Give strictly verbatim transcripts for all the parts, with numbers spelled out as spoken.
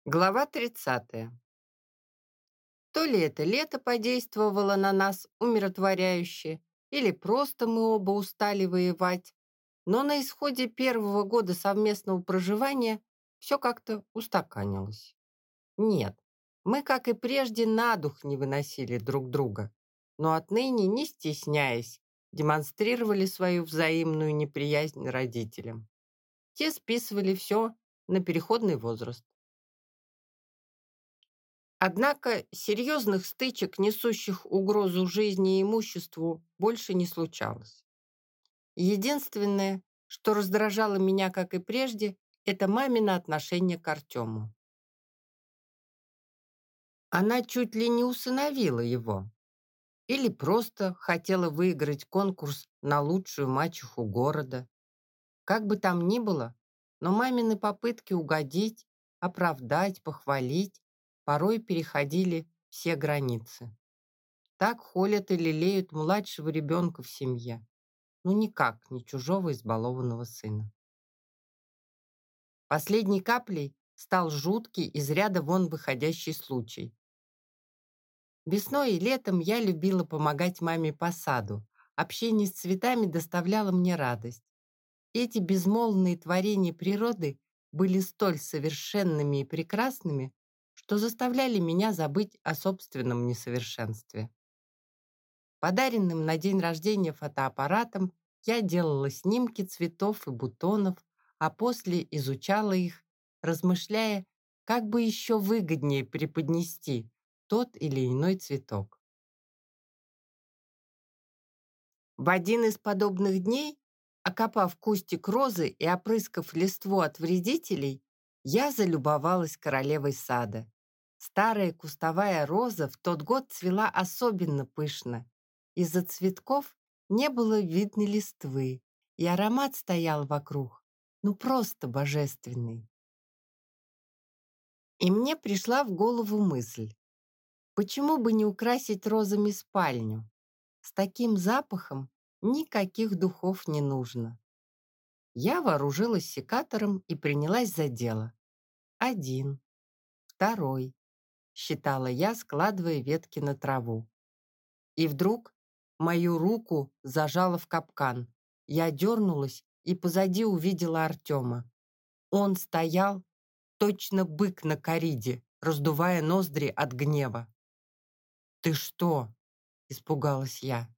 Глава тридцатая. То ли это лето подействовало на нас умиротворяюще, или просто мы оба устали воевать, но на исходе первого года совместного проживания все как-то устаканилось. Нет, мы, как и прежде, на дух не выносили друг друга, но отныне, не стесняясь, демонстрировали свою взаимную неприязнь родителям. Те списывали все на переходный возраст. Однако серьезных стычек, несущих угрозу жизни и имуществу, больше не случалось. Единственное, что раздражало меня, как и прежде, это мамино отношение к Артему. Она чуть ли не усыновила его. Или просто хотела выиграть конкурс на лучшую мачеху города. Как бы там ни было, но мамины попытки угодить, оправдать, похвалить порой переходили все границы. Так холят и лелеют младшего ребенка в семье. Ну никак не чужого избалованного сына. Последней каплей стал жуткий, из ряда вон выходящий случай. Весной и летом я любила помогать маме по саду. Общение с цветами доставляло мне радость. Эти безмолвные творения природы были столь совершенными и прекрасными, что заставляли меня забыть о собственном несовершенстве. Подаренным на день рождения фотоаппаратом я делала снимки цветов и бутонов, а после изучала их, размышляя, как бы еще выгоднее преподнести тот или иной цветок. В один из подобных дней, окопав кустик розы и опрыскав листву от вредителей, я залюбовалась королевой сада. Старая кустовая роза в тот год цвела особенно пышно. Из-за цветков не было видно листвы, и аромат стоял вокруг, ну просто божественный. И мне пришла в голову мысль, почему бы не украсить розами спальню? С таким запахом никаких духов не нужно. Я вооружилась секатором и принялась за дело. Один, второй, считала я, складывая ветки на траву. И вдруг мою руку зажало в капкан. Я дернулась и позади увидела Артема. Он стоял, точно бык на кориде, раздувая ноздри от гнева. «Ты что?» — испугалась я.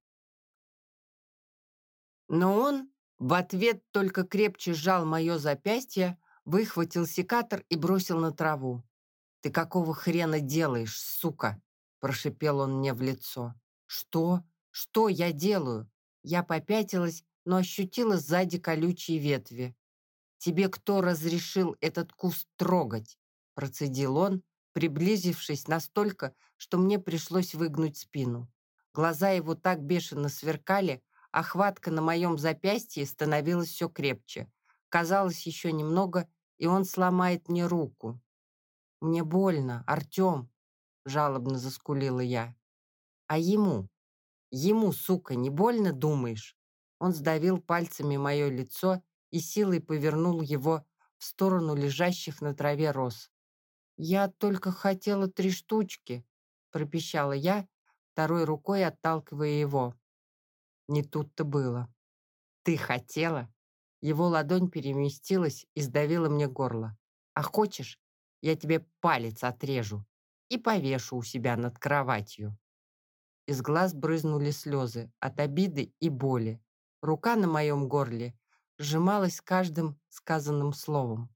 Но он в ответ только крепче сжал мое запястье, выхватил секатор и бросил на траву. «Ты какого хрена делаешь, сука?» — прошипел он мне в лицо. «Что? Что я делаю?» Я попятилась, но ощутила сзади колючие ветви. «Тебе кто разрешил этот куст трогать?» — процедил он, приблизившись настолько, что мне пришлось выгнуть спину. Глаза его так бешено сверкали, а хватка на моем запястье становилась все крепче. Казалось, еще немного, и он сломает мне руку. «Мне больно, Артем!» — жалобно заскулила я. «А ему? Ему, сука, не больно, думаешь?» Он сдавил пальцами мое лицо и силой повернул его в сторону лежащих на траве роз. «Я только хотела три штучки», — пропищала я, второй рукой отталкивая его. Не тут-то было. «Ты хотела?» Его ладонь переместилась и сдавила мне горло. «А хочешь, я тебе палец отрежу и повешу у себя над кроватью?» Из глаз брызнули слезы от обиды и боли. Рука на моем горле сжималась с каждым сказанным словом.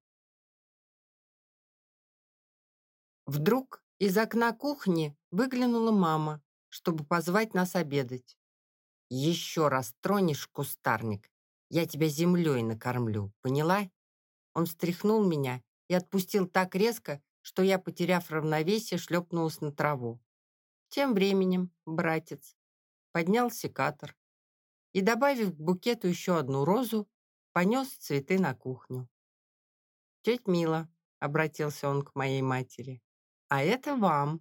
Вдруг из окна кухни выглянула мама, чтобы позвать нас обедать. «Еще раз тронешь кустарник, я тебя землей накормлю, поняла?» Он встряхнул меня и отпустил так резко, что я, потеряв равновесие, шлепнулась на траву. Тем временем братец поднял секатор и, добавив к букету еще одну розу, понес цветы на кухню. «Тетя Мила», — обратился он к моей матери, — «а это вам».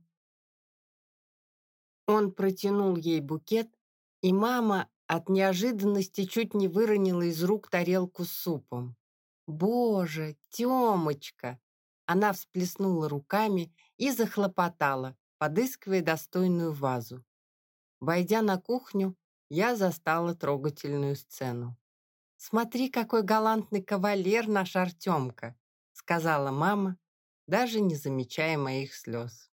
Он протянул ей букет, и мама от неожиданности чуть не выронила из рук тарелку с супом. «Боже, Темочка!» Она всплеснула руками и захлопотала, подыскивая достойную вазу. Войдя на кухню, я застала трогательную сцену. «Смотри, какой галантный кавалер наш Артемка», сказала мама, даже не замечая моих слез.